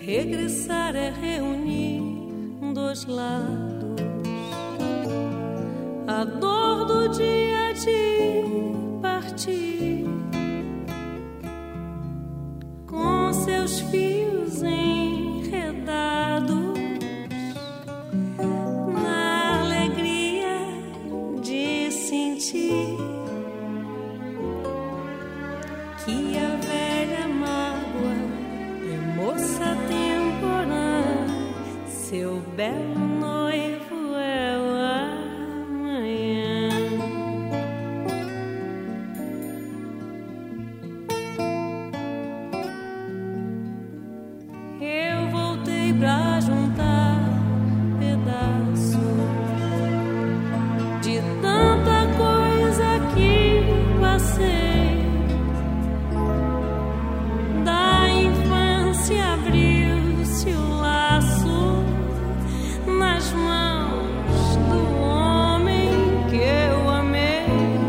Regressar é reunir dos lados a dor do dia de partir, com seus fios enredados na alegria de sentir que a velha mágoa é moça temporã, seu belo noivo é o amanhã. Eu voltei pra juntar pedaços de tanta coisa que passei. Da infância abriu-se o laço nas mãos do homem que eu amei.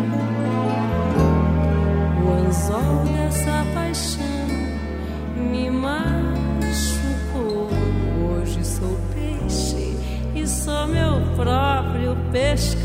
O anzol dessa paixão me machucou. Hoje sou peixe e sou meu próprio pescador.